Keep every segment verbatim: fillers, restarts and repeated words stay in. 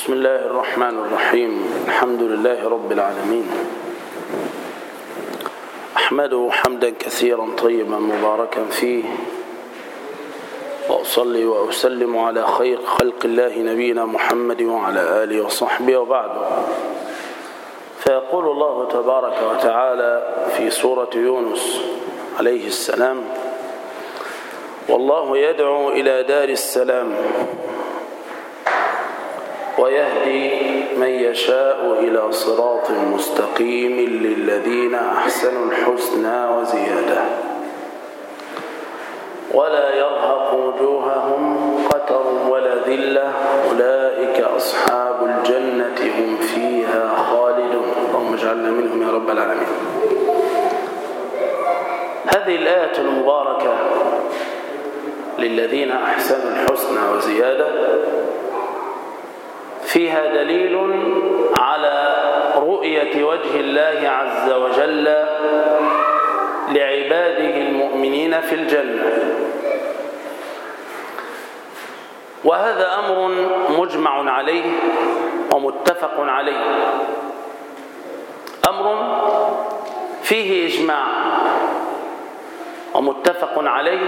بسم الله الرحمن الرحيم. الحمد لله رب العالمين، أحمده حمدا كثيرا طيبا مباركا فيه، وأصلي وأسلم على خير خلق الله نبينا محمد وعلى آله وصحبه وبعد. فيقول الله تبارك وتعالى في سورة يونس عليه السلام: والله يدعو إلى دار السلام ويهدي من يشاء إلى صراط مستقيم للذين أحسنوا الحسنى وزيادة ولا يرهق وجوههم قتر ولا ذلة أولئك أصحاب الجنة هم فيها خالدون. اللهم اجعلنا منهم يا رب العالمين. هذه الآية المباركة للذين أحسنوا الحسنى وزيادة فيها دليل على رؤية وجه الله عز وجل لعباده المؤمنين في الجنة، وهذا أمر مجمع عليه ومتفق عليه، أمر فيه إجماع ومتفق عليه،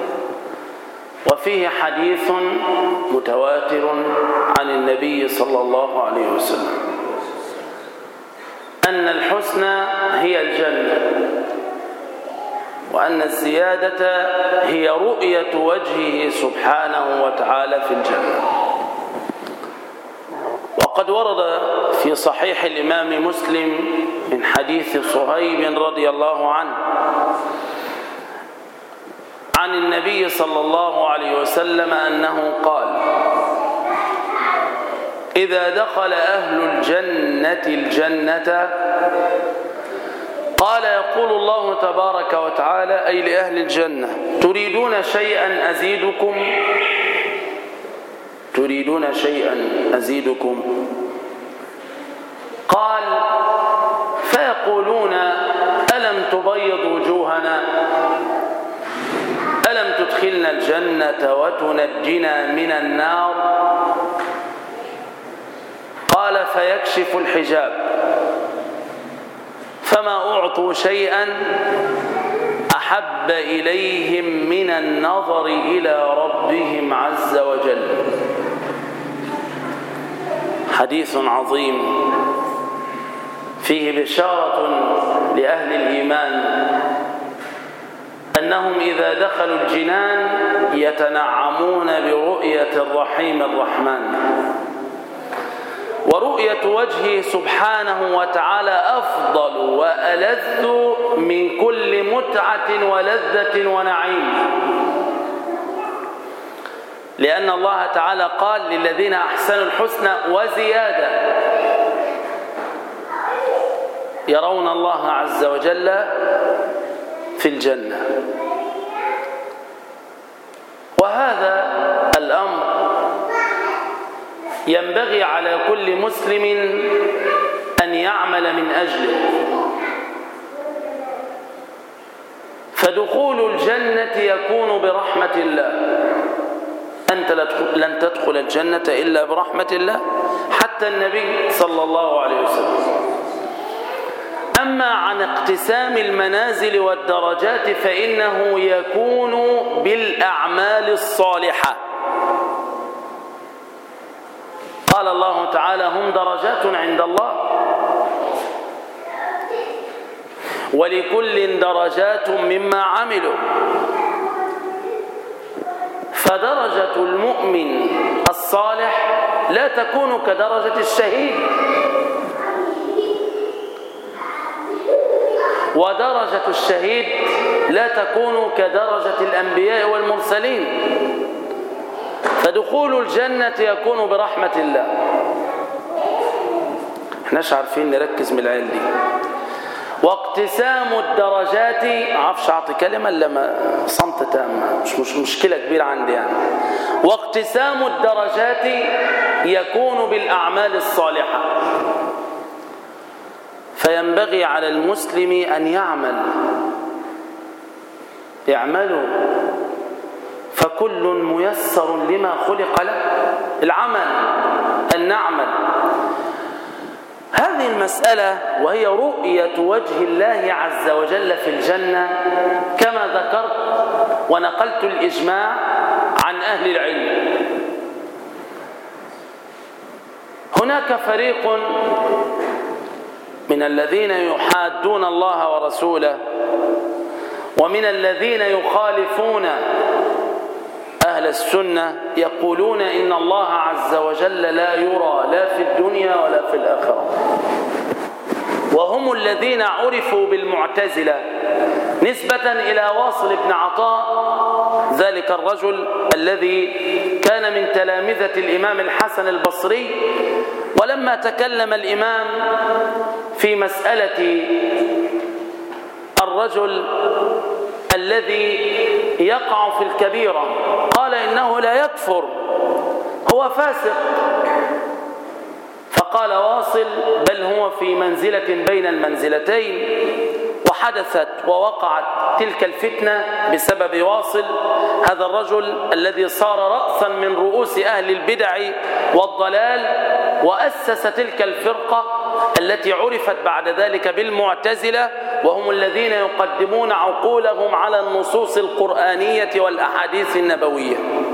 وفيه حديث متواتر عن النبي صلى الله عليه وسلم أن الحسنى هي الجنة، وأن الزيادة هي رؤية وجهه سبحانه وتعالى في الجنة. وقد ورد في صحيح الإمام مسلم من حديث صهيب رضي الله عنه عن النبي صلى الله عليه وسلم أنه قال: إذا دخل أهل الجنة الجنة قال يقول الله تبارك وتعالى أي لأهل الجنة: تريدون شيئا أزيدكم تريدون شيئا أزيدكم قال فيقولون: ألم تبيض وجوهنا؟ ألم تدخلنا الجنة وتنجنا من النار؟ قال فيكشف الحجاب، فما أعطوا شيئا أحب إليهم من النظر إلى ربهم عز وجل. حديث عظيم فيه بشارة لأهل الإيمان أنهم إذا دخلوا الجنان يتنعمون برؤية الرحيم الرحمن، ورؤية وجهه سبحانه وتعالى أفضل وألذ من كل متعة ولذة ونعيم، لأن الله تعالى قال: للذين أحسنوا الحسنى وزيادة، يرون الله عز وجل في الجنة. وهذا الأمر ينبغي على كل مسلم أن يعمل من أجله، فدخول الجنة يكون برحمة الله. أنت لن تدخل الجنة إلا برحمة الله، حتى النبي صلى الله عليه وسلم. أما عن اقتسام المنازل والدرجات فإنه يكون بالأعمال الصالحة. قال الله تعالى: هم درجات عند الله ولكل درجات مما عملوا. فدرجة المؤمن الصالح لا تكون كدرجة الشهيد، ودرجة الشهيد لا تكون كدرجة الأنبياء والمرسلين. فدخول الجنة يكون برحمة الله. احناش عارفين نركز من العيل دي. واقتسام الدرجات، عارفش اعطي كلمة لما صمت تام، مش, مش مشكلة كبيرة عندي يعني. واقتسام الدرجات يكون بالأعمال الصالحة. فينبغي على المسلم أن يعمل. اعملوا فكل ميسر لما خلق له. العمل أن نعمل. هذه المسألة وهي رؤية وجه الله عز وجل في الجنة كما ذكرت ونقلت الإجماع عن أهل العلم. هناك فريق من الذين يحادون الله ورسوله ومن الذين يخالفون أهل السنة يقولون إن الله عز وجل لا يرى لا في الدنيا ولا في الآخرة، وهم الذين عرفوا بالمعتزلة نسبة إلى واصل بن عطاء، ذلك الرجل الذي كان من تلامذة الإمام الحسن البصري. ولما تكلم الإمام في مسألة الرجل الذي يقع في الكبيرة قال إنه لا يكفر، هو فاسق. فقال واصل بل هو في منزلة بين المنزلتين. وحدثت ووقعت تلك الفتنة بسبب واصل، هذا الرجل الذي صار رأسا من رؤوس أهل البدع والضلال، وأسس تلك الفرقة التي عرفت بعد ذلك بالمعتزلة، وهم الذين يقدمون عقولهم على النصوص القرآنية والأحاديث النبوية،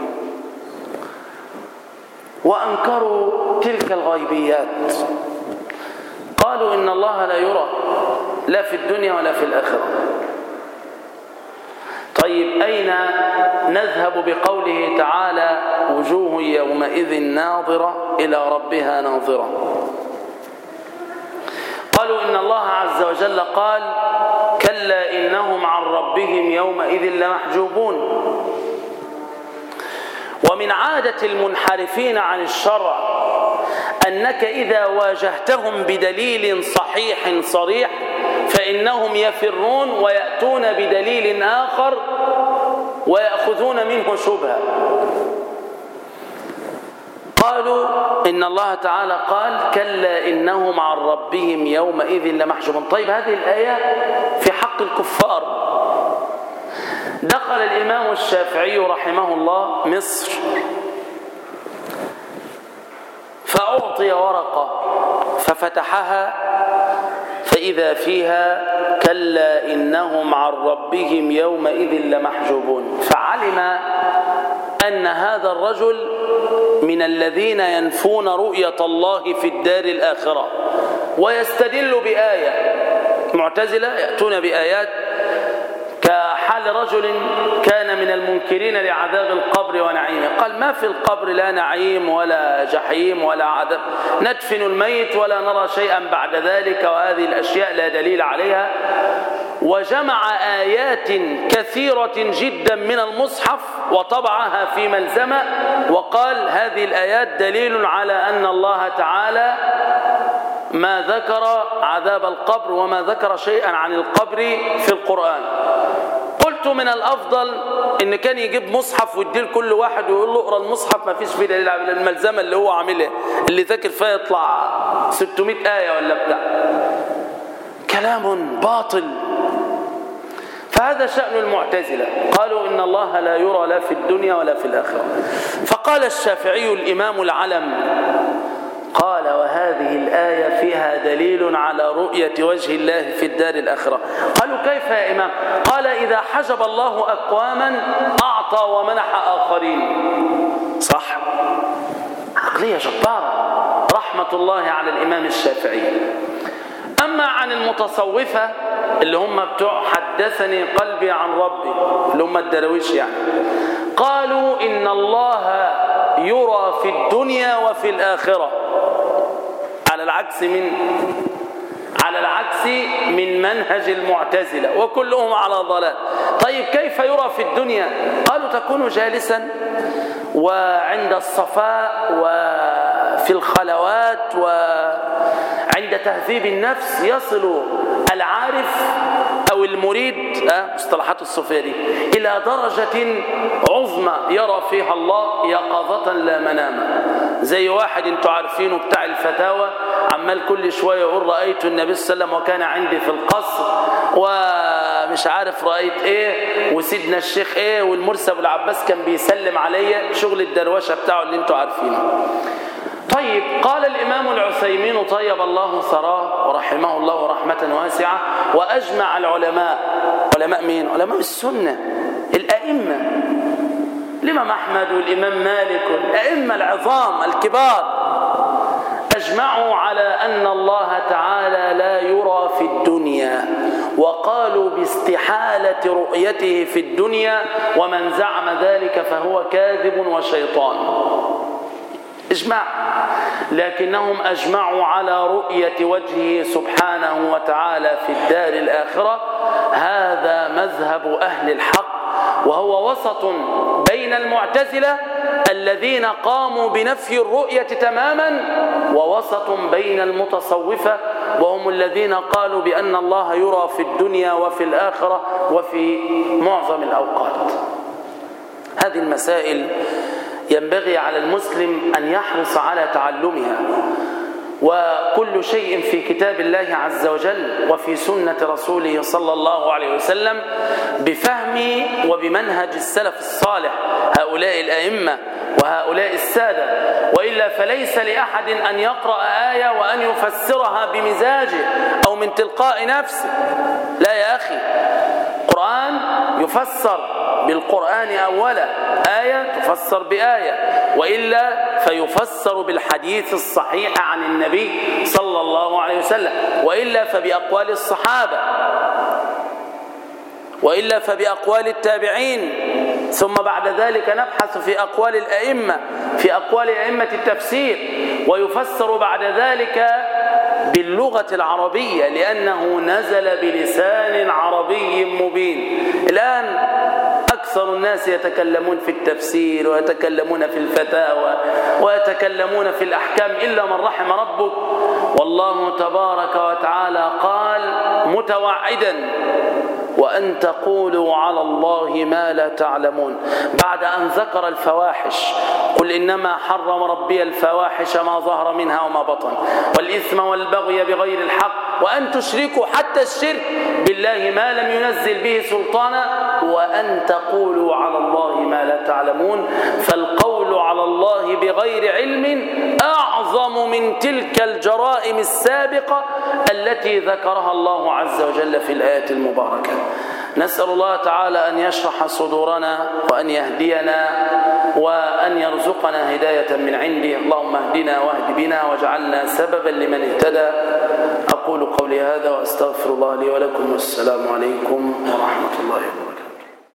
وأنكروا تلك الغيبيات. قالوا إن الله لا يرى لا في الدنيا ولا في الآخرة. طيب أين نذهب بقوله تعالى وجوه يومئذ ناظرة إلى ربها ناظرة؟ قالوا إن الله عز وجل قال كلا إنهم عن ربهم يومئذ لمحجوبون. ومن عادة المنحرفين عن الشرع أنك إذا واجهتهم بدليل صحيح صريح فإنهم يفرون ويأتون بدليل آخر ويأخذون منه شبهة. قالوا إن الله تعالى قال كلا إنهم عن ربهم يومئذ لمحجوبون. طيب هذه الآية في حق الكفار. دخل الإمام الشافعي رحمه الله مصر فأعطي ورقة ففتحها فإذا فيها كلا إنهم عن ربهم يومئذ لمحجوبون، فعلم أن هذا الرجل من الذين ينفون رؤية الله في الدار الآخرة ويستدل بآية. معتزلة يأتون بآيات كحال رجل كان من المنكرين لعذاب القبر ونعيمه، قال ما في القبر لا نعيم ولا جحيم ولا عذاب، ندفن الميت ولا نرى شيئا بعد ذلك، وهذه الأشياء لا دليل عليها. وجمع آيات كثيرة جدا من المصحف وطبعها في ملزمة وقال هذه الآيات دليل على أن الله تعالى ما ذكر عذاب القبر وما ذكر شيئا عن القبر في القرآن. قلت من الأفضل إن كان يجيب مصحف ويديل كل واحد ويقول له اقرأ المصحف، ما فيش فيه دليل على الملزمة اللي هو عاملها اللي ذاكر فيها يطلع ستمائة آية ولا بتاع، كلام باطل. فهذا شأن المعتزلة، قالوا إن الله لا يرى لا في الدنيا ولا في الآخرة. فقال الشافعي الإمام العلم قال وهذه الآية فيها دليل على رؤية وجه الله في الدار الآخرة. قالوا كيف يا إمام؟ قال إذا حجب الله أقواما أعطى ومنح آخرين. صح، عقلية جبارة رحمة الله على الإمام الشافعي. أما عن المتصوفة اللي هم بتوع حدثني قلبي عن ربي اللي هم الدرويش يعني، قالوا إن الله يرى في الدنيا وفي الآخرة، على العكس من على العكس من منهج المعتزلة وكلهم على ضلال. طيب كيف يرى في الدنيا؟ قالوا تكون جالسا وعند الصفاء وفي الخلوات وعند تهذيب النفس يصل العارف أو المريد مصطلحات الصوفية دي إلى درجة عظمى يرى فيها الله يقظة لا مناما. زي واحد انتوا عارفينه بتاع الفتاوى عمال كل شوية يقول رأيت النبي صلى الله عليه وسلم وكان عندي في القصر ومش عارف رأيت ايه وسيدنا الشيخ ايه والمرسي ابو العباس كان بيسلم عليا، شغل الدروشة بتاعه اللي انتوا عارفينه. طيب قال الإمام العثيمين طيب الله ثراه ورحمه الله رحمة واسعة: وأجمع العلماء. علماء مين؟ علماء السنة، الأئمة، الإمام أحمد والإمام مالك والأئمة العظام الكبار أجمعوا على أن الله تعالى لا يرى في الدنيا، وقالوا باستحالة رؤيته في الدنيا، ومن زعم ذلك فهو كاذب وشيطان. إجماع، لكنهم أجمعوا على رؤية وجهه سبحانه وتعالى في الدار الآخرة. هذا مذهب أهل الحق، وهو وسط بين المعتزلة الذين قاموا بنفي الرؤية تماما، ووسط بين المتصوفة وهم الذين قالوا بأن الله يرى في الدنيا وفي الآخرة وفي معظم الأوقات. هذه المسائل ينبغي على المسلم أن يحرص على تعلمها، وكل شيء في كتاب الله عز وجل وفي سنة رسوله صلى الله عليه وسلم بفهم وبمنهج السلف الصالح، هؤلاء الأئمة وهؤلاء السادة. وإلا فليس لأحد أن يقرأ آية وأن يفسرها بمزاجه أو من تلقاء نفسه. لا يا أخي، القرآن يفسر بالقرآن أولا، آية تفسر بآية، وإلا فيفسر بالحديث الصحيح عن النبي صلى الله عليه وسلم، وإلا فبأقوال الصحابة، وإلا فبأقوال التابعين، ثم بعد ذلك نبحث في أقوال الأئمة، في أقوال أئمة التفسير، ويفسر بعد ذلك باللغة العربية لأنه نزل بلسان عربي مبين. الآن أكثر الناس يتكلمون في التفسير ويتكلمون في الفتاوى ويتكلمون في الأحكام إلا من رحم ربك، والله تبارك وتعالى قال متوعدا: وأن تقولوا على الله ما لا تعلمون، بعد أن ذكر الفواحش: قل إنما حرم ربي الفواحش ما ظهر منها وما بطن والإثم والبغي بغير الحق وأن تشركوا، حتى الشرك بالله ما لم ينزل به سلطانا، وأن تقولوا على الله ما لا تعلمون. فالقول على الله بغير علم أعظم من تلك الجرائم السابقة التي ذكرها الله عز وجل في الآيات المباركة. نسأل الله تعالى أن يشرح صدورنا وأن يهدينا وأن يرزقنا هداية من عنده. اللهم اهدنا واهد بنا واجعلنا سببا لمن اهتدى. أقول قولي هذا وأستغفر الله لي ولكم، والسلام عليكم ورحمة الله وبركاته.